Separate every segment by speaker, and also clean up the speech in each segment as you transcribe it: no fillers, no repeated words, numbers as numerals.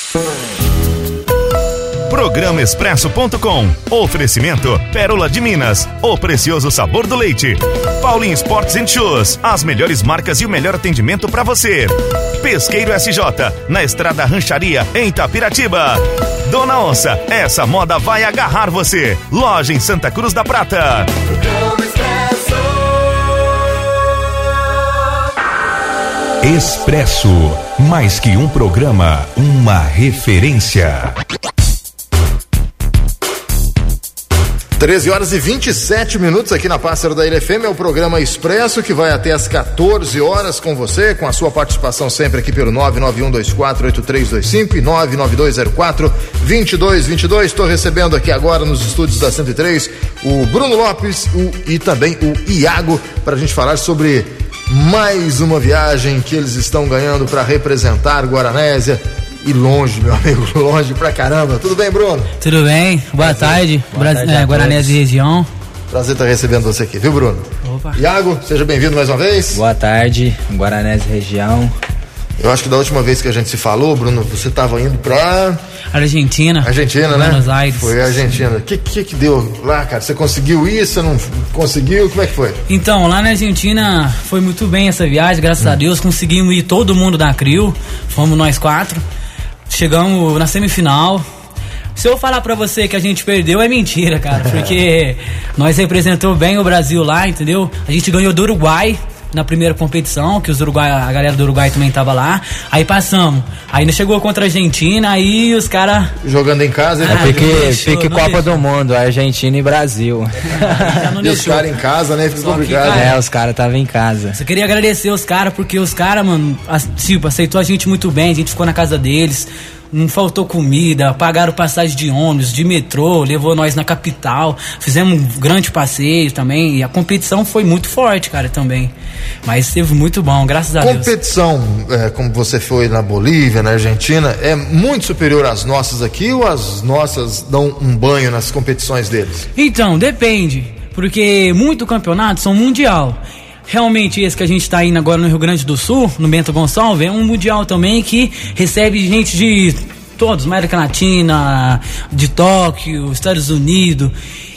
Speaker 1: Programa Expresso.com. Oferecimento Pérola de Minas, o precioso sabor do leite. Paulinho Sports & Shoes, as melhores marcas e o melhor atendimento para você. Pesqueiro SJ, na Estrada Rancharia, em Itapiratiba. Dona Onça, essa moda vai agarrar você. Loja em Santa Cruz da Prata.
Speaker 2: Expresso, mais que um programa, uma referência.
Speaker 3: 13h27 aqui na Pássaro da Ilha FM, é o programa Expresso que vai até as 14 horas com você, com a sua participação sempre aqui pelo 991248325 e 99204-2222. Estou recebendo aqui agora nos estúdios da 103 o Bruno Lopes e também o Iago para a gente falar sobre mais uma viagem que eles estão ganhando para representar Guaranésia. E longe, meu amigo, longe pra caramba. Tudo bem, Bruno?
Speaker 4: Tudo bem, boa tarde. Guaranésia e região.
Speaker 3: Prazer estar recebendo você aqui, viu, Bruno?
Speaker 4: Opa.
Speaker 3: Iago, seja bem-vindo mais uma vez.
Speaker 5: Boa tarde, Guaranésia e região.
Speaker 3: Eu acho que da última vez que a gente se falou, Bruno, você estava indo pra...
Speaker 4: Argentina,
Speaker 3: né?
Speaker 4: Buenos Aires.
Speaker 3: Foi a Argentina. O que deu lá, cara? Você conseguiu isso? Você não conseguiu? Como é que foi?
Speaker 4: Então, lá na Argentina foi muito bem essa viagem, graças a Deus. Conseguimos ir todo mundo da CRIO, fomos nós 4. Chegamos na semifinal. Se eu falar pra você que a gente perdeu, é mentira, cara. Porque nós representamos bem o Brasil lá, entendeu? A gente ganhou do Uruguai na primeira competição, que a galera do Uruguai também tava lá. Aí passamos. Ainda chegou contra a Argentina, aí os caras...
Speaker 3: Jogando em casa...
Speaker 5: Fique Copa do Mundo, Argentina e Brasil.
Speaker 3: E os caras em casa, né? Fica complicado.
Speaker 5: Os caras estavam em casa.
Speaker 4: Eu queria agradecer os caras, porque os caras, mano, aceitou a gente muito bem, a gente ficou na casa deles. Não faltou comida, pagaram passagem de ônibus, de metrô, levou nós na capital, fizemos um grande passeio também, e a competição foi muito forte, cara, também, mas teve muito bom, graças a Deus.
Speaker 3: Competição, como você foi na Bolívia, na Argentina, é muito superior às nossas aqui, ou as nossas dão um banho nas competições deles?
Speaker 4: Então, depende, porque muito campeonato são mundial. Realmente esse que a gente está indo agora no Rio Grande do Sul, no Bento Gonçalves, é um mundial também que recebe gente de todos, América Latina, de Tóquio, Estados Unidos,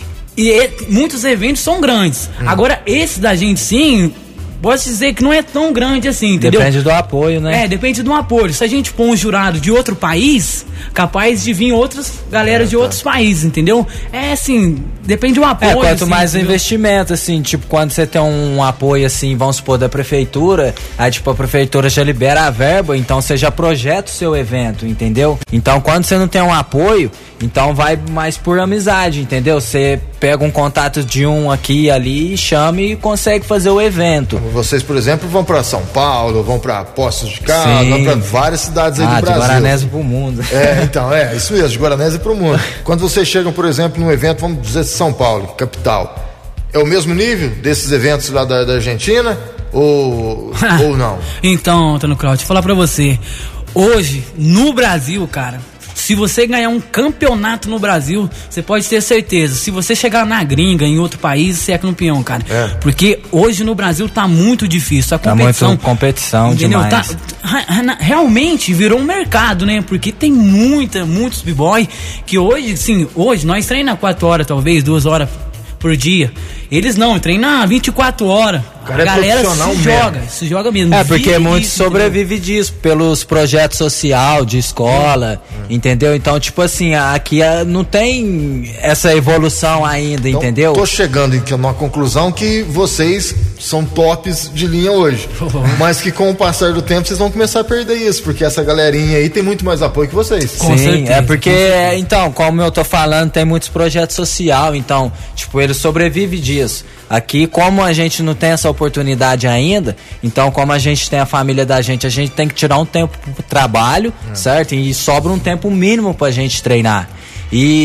Speaker 4: e muitos eventos são grandes. Agora esse da gente sim, posso dizer que não é tão grande assim, entendeu?
Speaker 5: Depende do apoio, né?
Speaker 4: Depende do apoio. Se a gente pôr um jurado de outro país, capaz de vir outras galera de outros países, entendeu? Assim, depende do apoio.
Speaker 5: Quanto
Speaker 4: assim,
Speaker 5: mais
Speaker 4: entendeu?
Speaker 5: investimento, assim, tipo, quando você tem um apoio, assim, vamos supor, da prefeitura, aí, tipo, a prefeitura já libera a verba, então você já projeta o seu evento, entendeu? Então, quando você não tem um apoio, então vai mais por amizade, entendeu? Você pega um contato de um aqui e ali, chama e consegue fazer o evento.
Speaker 3: Vocês, por exemplo, vão para São Paulo, vão para Poços de Caldas, vão para várias cidades aí do Brasil.
Speaker 5: De Guaranésia pro mundo.
Speaker 3: Isso mesmo, de Guaranésia pro mundo. Quando vocês chegam, por exemplo, num evento, vamos dizer São Paulo, capital, é o mesmo nível desses eventos lá da Argentina ou não?
Speaker 4: Então, Antônio Cláudio, falar pra você, hoje, no Brasil, cara, se você ganhar um campeonato no Brasil, você pode ter certeza. Se você chegar na gringa, em outro país, você é campeão, cara. Porque hoje no Brasil tá muito difícil. A competição,
Speaker 5: muito competição,
Speaker 4: entendeu?
Speaker 5: demais.
Speaker 4: Realmente virou um mercado, né? Porque tem muitos b-boy que hoje, sim, hoje nós treinamos 4 horas, talvez, 2 horas por dia. Eles não, treinam 24 horas. A galera se joga mesmo.
Speaker 5: Porque muito sobrevive disso, pelos projetos social, de escola, entendeu? Então, tipo assim, aqui não tem essa evolução ainda, então, entendeu?
Speaker 3: Tô chegando em uma conclusão que vocês são tops de linha hoje, mas que com o passar do tempo vocês vão começar a perder isso, porque essa galerinha aí tem muito mais apoio que vocês.
Speaker 5: Sim, porque, então, como eu tô falando, tem muitos projetos social, então, tipo, eles sobrevivem disso. Aqui, como a gente não tem essa oportunidade ainda, então como a gente tem a família da gente, a gente tem que tirar um tempo pro trabalho, certo? E sobra um tempo mínimo pra gente treinar. E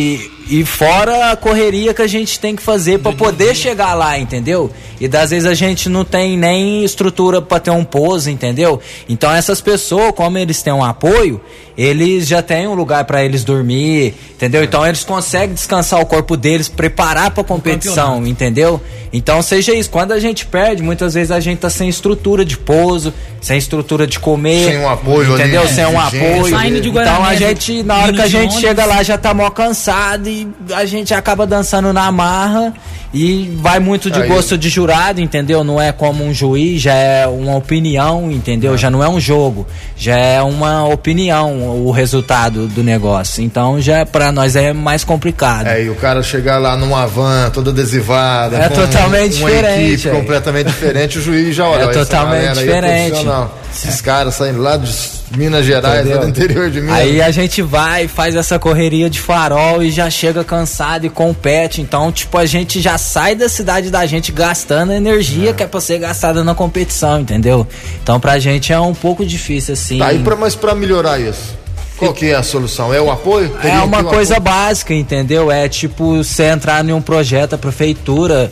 Speaker 5: E fora a correria que a gente tem que fazer para poder chegar lá, entendeu? E das vezes a gente não tem nem estrutura para ter um pouso, entendeu? Então essas pessoas, como eles têm um apoio, eles já têm um lugar para eles dormir, entendeu? Então eles conseguem descansar o corpo deles, preparar para competição, entendeu? Então seja isso, quando a gente perde, muitas vezes a gente tá sem estrutura de pouso, sem estrutura de comer,
Speaker 3: sem um apoio,
Speaker 5: entendeu?
Speaker 3: Ali,
Speaker 5: sem um apoio. Então a gente, na hora que a gente chega lá, já tá mó cansado e a gente acaba dançando na marra e vai muito de gosto de jurado, entendeu? Não é como um juiz, já é uma opinião, entendeu? Já não é um jogo, já é uma opinião o resultado do negócio. Então já pra nós é mais complicado.
Speaker 3: E o cara chegar lá numa van toda adesivada,
Speaker 5: é totalmente
Speaker 3: uma
Speaker 5: diferente.
Speaker 3: Equipe completamente diferente, o juiz já olha.
Speaker 5: É totalmente diferente.
Speaker 3: Esses caras saindo lá de Minas Gerais, lá do interior de Minas.
Speaker 5: Aí a gente vai, faz essa correria de farol e já chega cansado e compete. Então, tipo, a gente já sai da cidade da gente gastando a energia que é pra ser gastada na competição, entendeu? Então, pra gente é um pouco difícil, assim.
Speaker 3: Tá, mas pra melhorar isso? Qual que é a solução? É o apoio?
Speaker 5: É uma coisa básica, entendeu? É tipo, você entrar em um projeto, a prefeitura...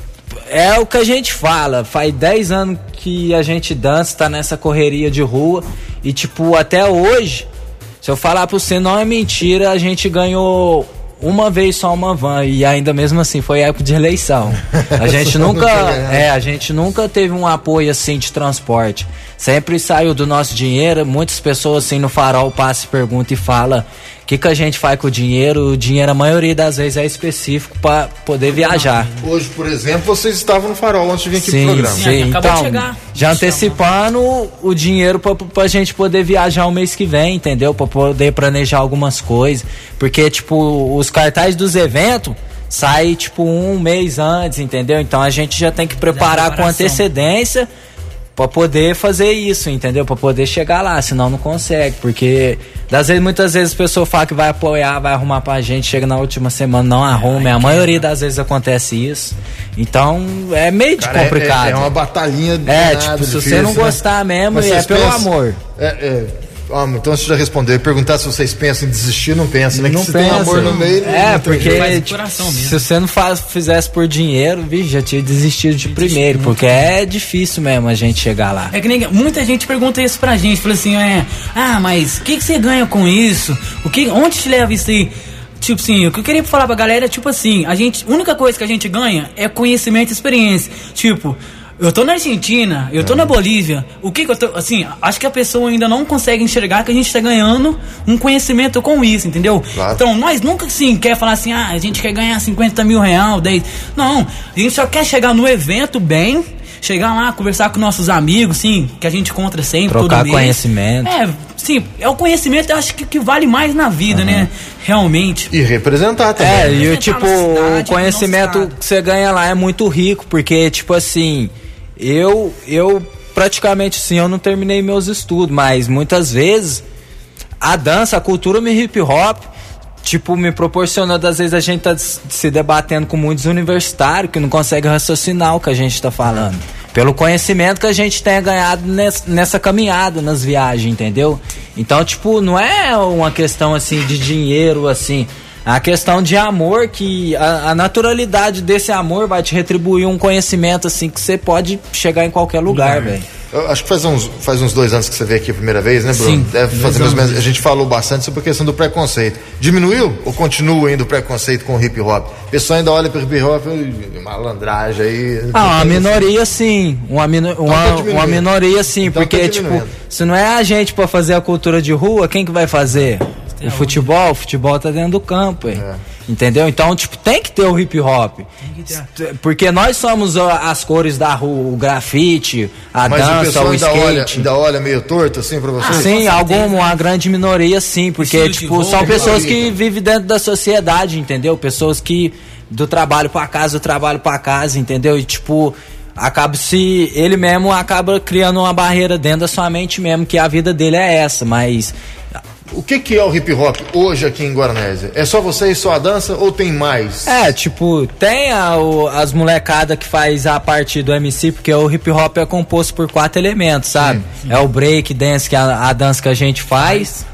Speaker 5: É o que a gente fala, faz 10 anos que a gente dança, tá nessa correria de rua e tipo, até hoje, se eu falar pra você, não é mentira, a gente ganhou uma vez só uma van e ainda mesmo assim foi época de eleição. A gente a gente nunca teve um apoio assim de transporte. Sempre saiu do nosso dinheiro, muitas pessoas assim no farol passam, perguntam e falam o que a gente faz com o dinheiro. O dinheiro, a maioria das vezes, é específico para poder viajar.
Speaker 3: Hoje, por exemplo, vocês estavam no farol antes de vir aqui pro programa.
Speaker 5: Sim, então, já antecipando o dinheiro pra gente poder viajar o mês que vem, entendeu? Pra poder planejar algumas coisas. Porque, tipo, os cartazes dos eventos saem, tipo, um mês antes, entendeu? Então a gente já tem que preparar com antecedência pra poder fazer isso, entendeu? Pra poder chegar lá, senão não consegue, porque muitas vezes a pessoa fala que vai apoiar, vai arrumar pra gente, chega na última semana, não arruma, a maioria das vezes acontece isso, então é meio de complicado.
Speaker 3: É uma batalhinha
Speaker 5: tipo, se difícil, você não gostar mesmo, é pelo amor.
Speaker 3: Então você já respondeu, perguntar se vocês pensam em desistir, não pensam, né?
Speaker 5: Não
Speaker 3: que se tem amor no meio,
Speaker 5: porque se você não fizesse por dinheiro, já tinha desistido de primeiro, porque é difícil mesmo a gente chegar lá.
Speaker 4: É que nem, muita gente pergunta isso pra gente, fala assim, mas o que você ganha com isso? Onde te leva isso aí? Tipo assim, o que eu queria falar pra galera é tipo assim, a única coisa que a gente ganha é conhecimento e experiência. Tipo, eu tô na Argentina, eu tô na Bolívia, eu tô, assim, acho que a pessoa ainda não consegue enxergar que a gente tá ganhando um conhecimento com isso, entendeu? Claro. Então, nós nunca, assim, quer falar assim, a gente quer ganhar 50 mil reais, 10... Não, a gente só quer chegar no evento bem, chegar lá, conversar com nossos amigos, sim, que a gente encontra sempre,
Speaker 5: trocar todo mês. Conhecimento.
Speaker 4: Sim, é o conhecimento, eu acho que vale mais na vida, né? Realmente.
Speaker 3: E representar também.
Speaker 5: E tipo, o conhecimento que você ganha lá é muito rico, porque, tipo assim... Eu praticamente assim, eu não terminei meus estudos, mas muitas vezes a dança, a cultura me hip hop, tipo, me proporcionou, às vezes a gente tá se debatendo com muitos universitários que não conseguem raciocinar o que a gente tá falando. Pelo conhecimento que a gente tenha ganhado nessa caminhada, nas viagens, entendeu? Então, tipo, não é uma questão assim de dinheiro, assim. A questão de amor, que a naturalidade desse amor vai te retribuir um conhecimento assim que você pode chegar em qualquer lugar, velho.
Speaker 3: Acho que faz uns 2 anos que você veio aqui a primeira vez, né, Bruno?
Speaker 5: Sim.
Speaker 3: Deve fazer mais ou menos. A gente falou bastante sobre a questão do preconceito. Diminuiu ou continua ainda o preconceito com o hip hop? O pessoal ainda olha para o hip hop, malandragem aí.
Speaker 5: Uma minoria sim. Uma minoria sim, então, porque tipo, se não é a gente para fazer a cultura de rua, quem que vai fazer? O futebol tá dentro do campo, entendeu? Então, tipo, tem que ter o hip hop. Porque nós somos as cores da rua, o grafite, a dança, o skate.
Speaker 3: Ainda olha meio torto assim pra vocês?
Speaker 5: Sim, uma grande minoria sim, porque tipo, são pessoas que vivem dentro da sociedade, entendeu? Pessoas que do trabalho pra casa, entendeu? E tipo, ele mesmo acaba criando uma barreira dentro da sua mente mesmo, que a vida dele é essa, mas...
Speaker 3: O que é o hip hop hoje aqui em Guaranésia? É só vocês, só a dança ou tem mais?
Speaker 5: Tipo, tem as molecadas que faz a parte do MC, porque o hip hop é composto por 4 elementos, sabe? Sim. É o break dance, que é a dança que a gente faz,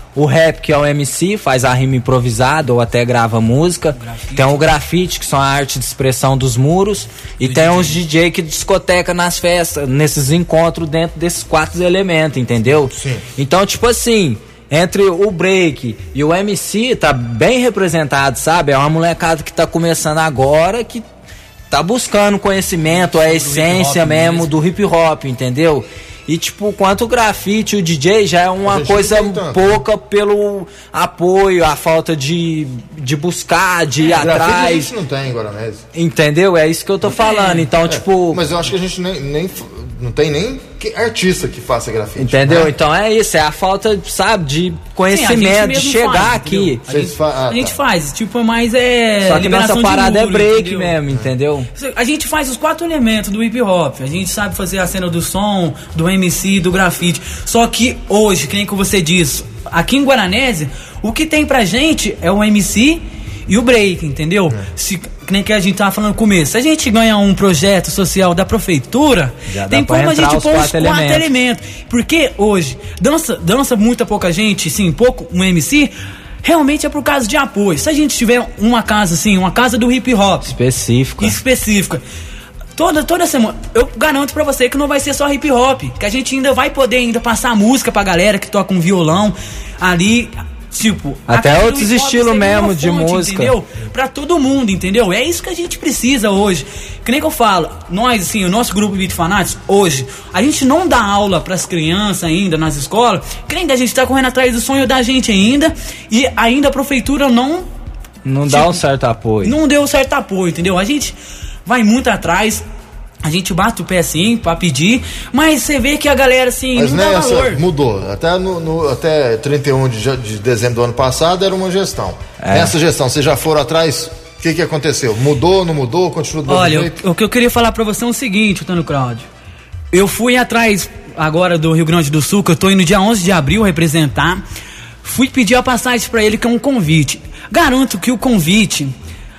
Speaker 5: o rap, que é o MC, faz a rima improvisada ou até grava música. Tem o grafite, que são a arte de expressão dos muros. E tem os DJ que discoteca nas festas, nesses encontros dentro desses 4 elementos, entendeu?
Speaker 3: Sim.
Speaker 5: Então, tipo assim, entre o break e o MC tá bem representado, sabe? É uma molecada que tá começando agora, que tá buscando conhecimento, a essência mesmo do hip hop, entendeu? E tipo, quanto o grafite, o DJ já é uma coisa pouca pelo apoio, a falta de buscar, de ir atrás.
Speaker 3: A gente não tem em Guaranese.
Speaker 5: Entendeu? É isso que eu tô falando. Então, tipo...
Speaker 3: Mas eu acho que a gente nem não tem nem artista que faça grafite.
Speaker 5: Entendeu?
Speaker 3: Né?
Speaker 5: Então é isso, é a falta, sabe, de conhecimento, de chegar
Speaker 4: faz,
Speaker 5: aqui.
Speaker 4: A gente faz, tipo, mas
Speaker 5: Só que nossa parada
Speaker 4: muro,
Speaker 5: é break
Speaker 4: entendeu?
Speaker 5: mesmo, entendeu?
Speaker 4: A gente faz os 4 elementos do hip hop. A gente sabe fazer a cena do som, do MC, do grafite. Só que hoje, que nem que você disse, aqui em Guaranese, o que tem pra gente é o MC e o break, entendeu? Que nem que a gente tava falando no começo. Se a gente ganha um projeto social da prefeitura, tem como a gente pôr os 4 elementos. Porque hoje, dança muita pouca gente, sim, pouco um MC, realmente é por causa de apoio. Se a gente tiver uma casa assim, uma casa do hip hop específica, toda semana, eu garanto pra você que não vai ser só hip hop, que a gente ainda vai poder passar música pra galera que toca um violão ali, tipo,
Speaker 5: até outros estilos mesmo de música,
Speaker 4: entendeu? Pra todo mundo, entendeu? É isso que a gente precisa hoje. Que nem que eu falo, nós, assim, o nosso grupo Beat Fanáticos, hoje, a gente não dá aula pras crianças ainda nas escolas, que nem a gente tá correndo atrás do sonho da gente ainda, e ainda a prefeitura não
Speaker 5: dá um certo apoio.
Speaker 4: Não deu certo apoio, entendeu? A gente vai muito atrás, a gente bate o pé assim pra pedir, mas você vê que a galera assim,
Speaker 3: mas
Speaker 4: não dá valor.
Speaker 3: Mudou. Até 31 de dezembro do ano passado era uma gestão. Nessa gestão, vocês já foram atrás? O que aconteceu? Mudou, não mudou? Continua do mesmo jeito?
Speaker 4: Olha, o que eu queria falar pra você é o seguinte, Antônio Cláudio. Eu fui atrás agora do Rio Grande do Sul, que eu tô indo dia 11 de abril representar. Fui pedir a passagem pra ele, que é um convite. Garanto que o convite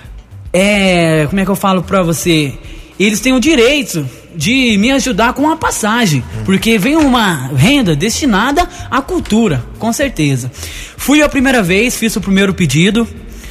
Speaker 4: é... Como é que eu falo pra você? Eles têm o direito de me ajudar com a passagem, porque vem uma renda destinada à cultura, com certeza. Fui a primeira vez, fiz o primeiro pedido,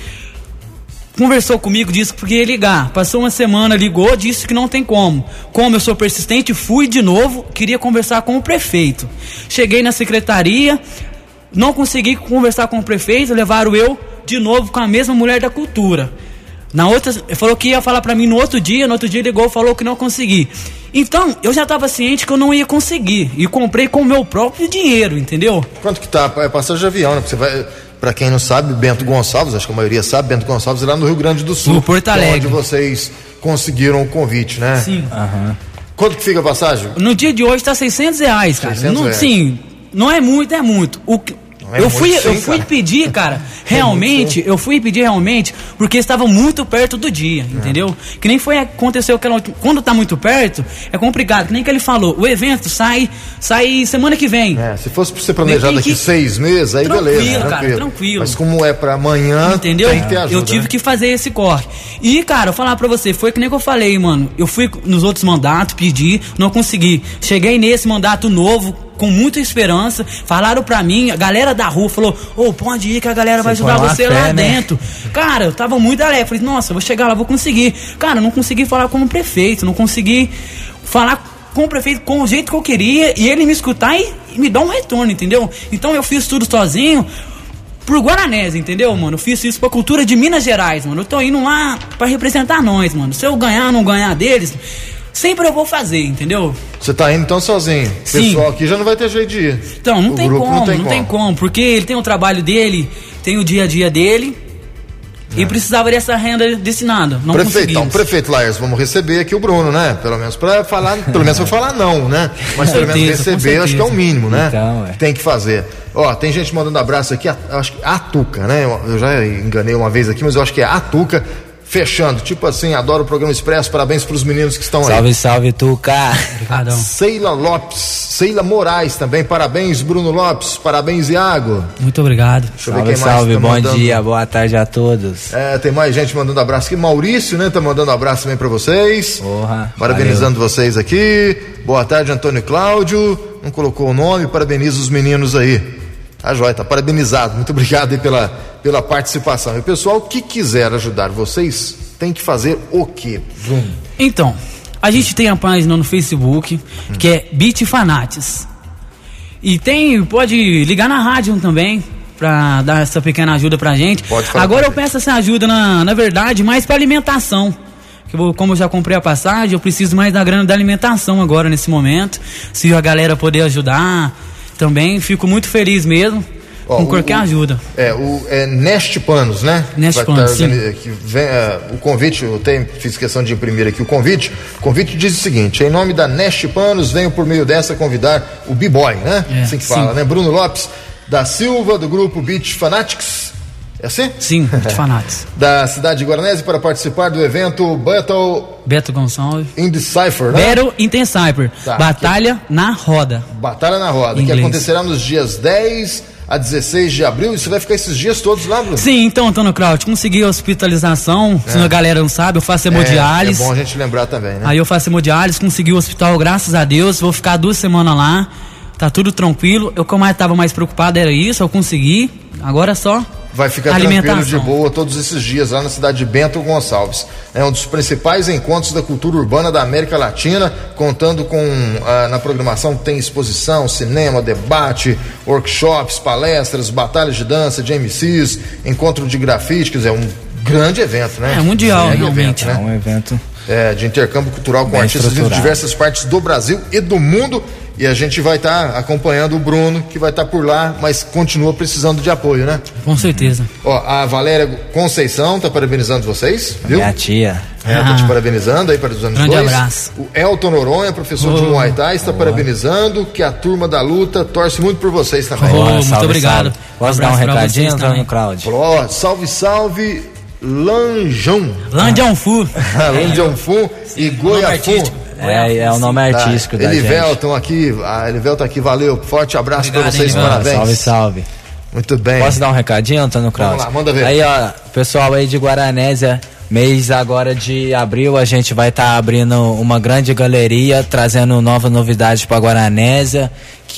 Speaker 4: conversou comigo, disse que ia ligar. Passou uma semana, ligou, disse que não tem como. Como eu sou persistente, fui de novo, queria conversar com o prefeito. Cheguei na secretaria, não consegui conversar com o prefeito, levaram eu de novo com a mesma mulher da cultura. Na outra, falou que ia falar pra mim no outro dia ligou e falou que não consegui. Então, eu já tava ciente que eu não ia conseguir. E comprei com o meu próprio dinheiro, entendeu?
Speaker 3: Quanto que tá? É passagem de avião, né? Porque você vai... Pra quem não sabe, Bento Gonçalves, acho que a maioria sabe, Bento Gonçalves é lá no Rio Grande do Sul.
Speaker 4: No Porto Alegre.
Speaker 3: Onde vocês conseguiram o convite, né?
Speaker 4: Sim.
Speaker 3: Quanto que fica a passagem?
Speaker 4: No dia de hoje tá R$600, cara.
Speaker 3: 600
Speaker 4: não,
Speaker 3: reais.
Speaker 4: Sim, não é muito, é muito. Eu fui pedir, cara, realmente, eu fui pedir realmente, porque estava muito perto do dia, entendeu? Que nem aconteceu, quando tá muito perto, é complicado, que nem que ele falou, o evento sai semana que vem.
Speaker 3: Se fosse pra ser planejado daqui 6 meses, aí beleza.
Speaker 4: Cara, tranquilo.
Speaker 3: Mas como é pra amanhã,
Speaker 4: entendeu?
Speaker 3: Tem que ter ajuda.
Speaker 4: Eu tive que fazer esse corre. E, cara, eu falar pra você, foi que nem que eu falei, mano, eu fui nos outros mandatos, pedi, não consegui. Cheguei nesse mandato novo, com muita esperança, falaram pra mim, a galera da rua falou, pode ir que a galera vai ajudar você lá dentro. Cara, eu tava muito alegre, falei, nossa, eu vou chegar lá, vou conseguir. Cara, não consegui falar com o prefeito, não consegui falar com o prefeito com o jeito que eu queria, e ele me escutar e me dar um retorno, entendeu? Então eu fiz tudo sozinho, pro Guaranese, entendeu, mano? Eu fiz isso pra cultura de Minas Gerais, mano. Eu tô indo lá pra representar nós, mano. Se eu ganhar ou não ganhar deles, sempre eu vou fazer, entendeu?
Speaker 3: Você tá indo então sozinho. O pessoal aqui já não vai ter jeito de ir.
Speaker 4: Então, não tem como, porque ele tem o trabalho dele, tem o dia a dia dele, e precisava dessa renda destinada. Não
Speaker 3: prefeito, então, prefeito Laércio, vamos receber aqui o Bruno, né? Pelo menos pra falar, pelo menos pra falar não, né? Mas pelo menos receber, acho que é o mínimo, né?
Speaker 5: Então,
Speaker 3: tem que fazer. Ó, tem gente mandando abraço aqui, acho que a Tuca, né? Eu já enganei uma vez aqui, mas eu acho que é a Tuca. Fechando, tipo assim, adoro o programa Expresso, parabéns pros meninos que estão
Speaker 5: salve,
Speaker 3: aí.
Speaker 5: Salve, Tuca.
Speaker 4: Obrigadão.
Speaker 3: Seila Moraes também, parabéns, Bruno Lopes, parabéns, Iago.
Speaker 4: Muito obrigado.
Speaker 3: Deixa eu ver quem mais
Speaker 5: salve,
Speaker 3: tá
Speaker 5: bom
Speaker 3: mandando.
Speaker 5: dia, boa tarde a todos.
Speaker 3: Tem mais gente mandando abraço aqui, Maurício, né, tá mandando abraço também pra vocês.
Speaker 5: Porra,
Speaker 3: parabenizando vocês aqui, boa tarde, Antônio Cláudio, não colocou o nome, parabeniza os meninos aí. A joia, tá parabenizado. Muito obrigado aí pela participação. E o pessoal que quiser ajudar vocês, tem que fazer o quê?
Speaker 4: Então, a gente tem a página no Facebook, que é Beat Fanatics. E pode ligar na rádio também, pra dar essa pequena ajuda pra gente. Agora eu peço essa ajuda, na verdade, mais pra alimentação. Como eu já comprei a passagem, eu preciso mais da grana da alimentação agora, nesse momento. Se a galera puder ajudar, também fico muito feliz mesmo. Com qualquer ajuda.
Speaker 3: Neste Panos, né?
Speaker 4: Neste Panos, sim.
Speaker 3: O convite, fiz questão de imprimir aqui o convite. O convite diz o seguinte: em nome da Neste Panos, venho por meio dessa convidar o B-Boy, né? Assim que fala, né? Bruno Lopes da Silva, do grupo Beat Fanatics. É assim?
Speaker 4: Sim, Beat Fanatics.
Speaker 3: Da cidade de Guaranésia, para participar do evento
Speaker 4: Beto Gonçalves
Speaker 3: in the Cypher, né?
Speaker 4: Battle in the Cypher. Batalha na Roda.
Speaker 3: Batalha na Roda, que acontecerá nos dias 10 a 16 de abril, e você vai ficar esses dias todos lá, Bruno?
Speaker 4: Sim, então, Antônio Kraut, consegui hospitalização, se a galera não sabe, eu faço hemodiálise.
Speaker 3: É bom a gente lembrar também, né?
Speaker 4: Aí eu faço hemodiálise, consegui o hospital, graças a Deus, vou ficar 2 semanas lá, tá tudo tranquilo. Eu, como eu tava mais preocupado, era isso, eu consegui, agora só
Speaker 3: vai ficar tranquilo de boa todos esses dias lá na cidade de Bento Gonçalves. É um dos principais encontros da cultura urbana da América Latina, contando com, na programação tem exposição, cinema, debate, workshops, palestras, batalhas de dança, de MCs, encontro de grafite, quer dizer, um grande evento, né?
Speaker 4: É mundial, realmente.
Speaker 5: Evento, né? É um evento
Speaker 3: de intercâmbio cultural com artistas de diversas partes do Brasil e do mundo. E a gente vai estar acompanhando o Bruno, que vai estar por lá, mas continua precisando de apoio, né?
Speaker 4: Com certeza.
Speaker 3: A Valéria Conceição tá parabenizando vocês, viu?
Speaker 5: Minha tia.
Speaker 3: Tá te parabenizando aí para os anos
Speaker 4: grande
Speaker 3: 2.
Speaker 4: Abraço.
Speaker 3: O Elton Noronha, professor de Muay Thai, está parabenizando, que a turma da luta torce muito por vocês também.
Speaker 4: Muito obrigado.
Speaker 5: Posso dar um recadinho, Antônio Cláudio?
Speaker 3: Salve, salve, Lanjão.
Speaker 4: Lanjão Fu.
Speaker 3: Lanjão Fu e Goiafu.
Speaker 5: É o nome artístico da gente.
Speaker 3: Elivelton aqui, a Elivelton aqui, valeu, forte abraço para vocês, parabéns.
Speaker 5: Salve, salve.
Speaker 3: Muito bem.
Speaker 5: Posso dar um recadinho, Antônio Cláudio?
Speaker 3: Vamos lá, manda ver.
Speaker 5: Aí, ó, pessoal aí de Guaranésia, mês agora de abril, a gente vai estar abrindo uma grande galeria, trazendo nova novidade para Guaranésia,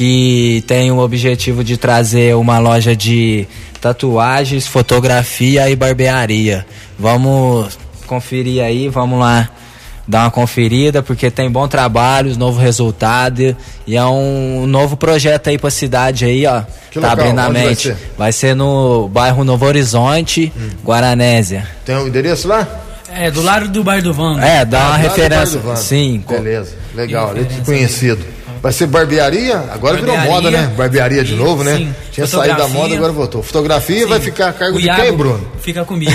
Speaker 5: que tem o objetivo de trazer uma loja de tatuagens, fotografia e barbearia. Vamos conferir aí, vamos lá dar uma conferida, porque tem bom trabalho, novo resultado, e é um novo projeto aí pra cidade aí, ó.
Speaker 3: Que
Speaker 5: tá
Speaker 3: local?
Speaker 5: abrindo a
Speaker 3: Onde
Speaker 5: mente. Vai ser no bairro Novo Horizonte, Guaranésia.
Speaker 3: Tem um endereço lá?
Speaker 4: Do lado do bairro do Vando.
Speaker 5: Dá uma referência. Sim.
Speaker 3: Beleza, legal, conhecido. Vai ser barbearia? Agora virou moda, né? Barbearia de novo, né?
Speaker 4: Sim.
Speaker 3: Tinha saído da moda, agora voltou. Fotografia vai ficar a cargo de quem, Bruno?
Speaker 4: Fica comigo.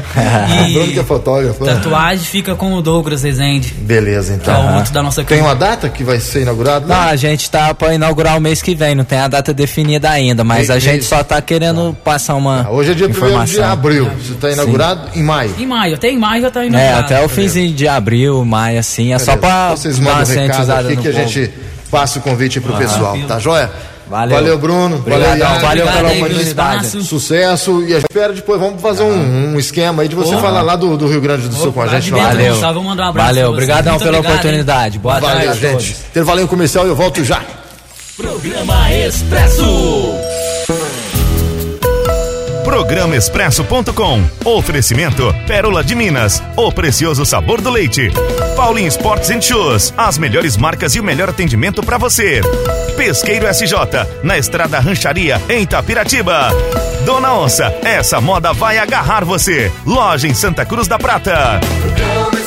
Speaker 3: O Bruno que é fotógrafo.
Speaker 4: Tatuagem fica com o Douglas Rezende.
Speaker 3: Beleza, então.
Speaker 4: Que é o outro da nossa
Speaker 3: Tem uma data que vai ser inaugurado?
Speaker 5: Não, a gente tá pra inaugurar o mês que vem, não tem a data definida ainda, mas a gente só tá querendo passar uma
Speaker 3: hoje é dia 1º de abril, você tá inaugurado em maio.
Speaker 4: Em maio, até em maio já tá inaugurado.
Speaker 5: Até o finzinho de abril, maio, assim,
Speaker 3: Beleza.
Speaker 5: Só pra
Speaker 3: vocês mandam um recado aqui que a gente passa o convite pro pessoal, tá joia?
Speaker 5: Valeu,
Speaker 3: Bruno.
Speaker 5: Obrigado, valeu pela oportunidade.
Speaker 3: Sucesso. E a gente espera depois, vamos fazer um esquema aí de você falar lá do Rio Grande do Sul com a gente.
Speaker 5: Valeu.
Speaker 4: Vou mandar um abraço.
Speaker 5: Valeu, obrigadão pela oportunidade. Boa tarde a
Speaker 3: gente. Intervalinho comercial e eu volto já.
Speaker 1: Programa Expresso. Programa Expresso.com. Oferecimento Pérola de Minas, o precioso sabor do leite. Paulinho Sports and Shoes, as melhores marcas e o melhor atendimento para você. Pesqueiro SJ, na Estrada Rancharia, em Itapiratiba. Dona Onça, essa moda vai agarrar você. Loja em Santa Cruz da Prata.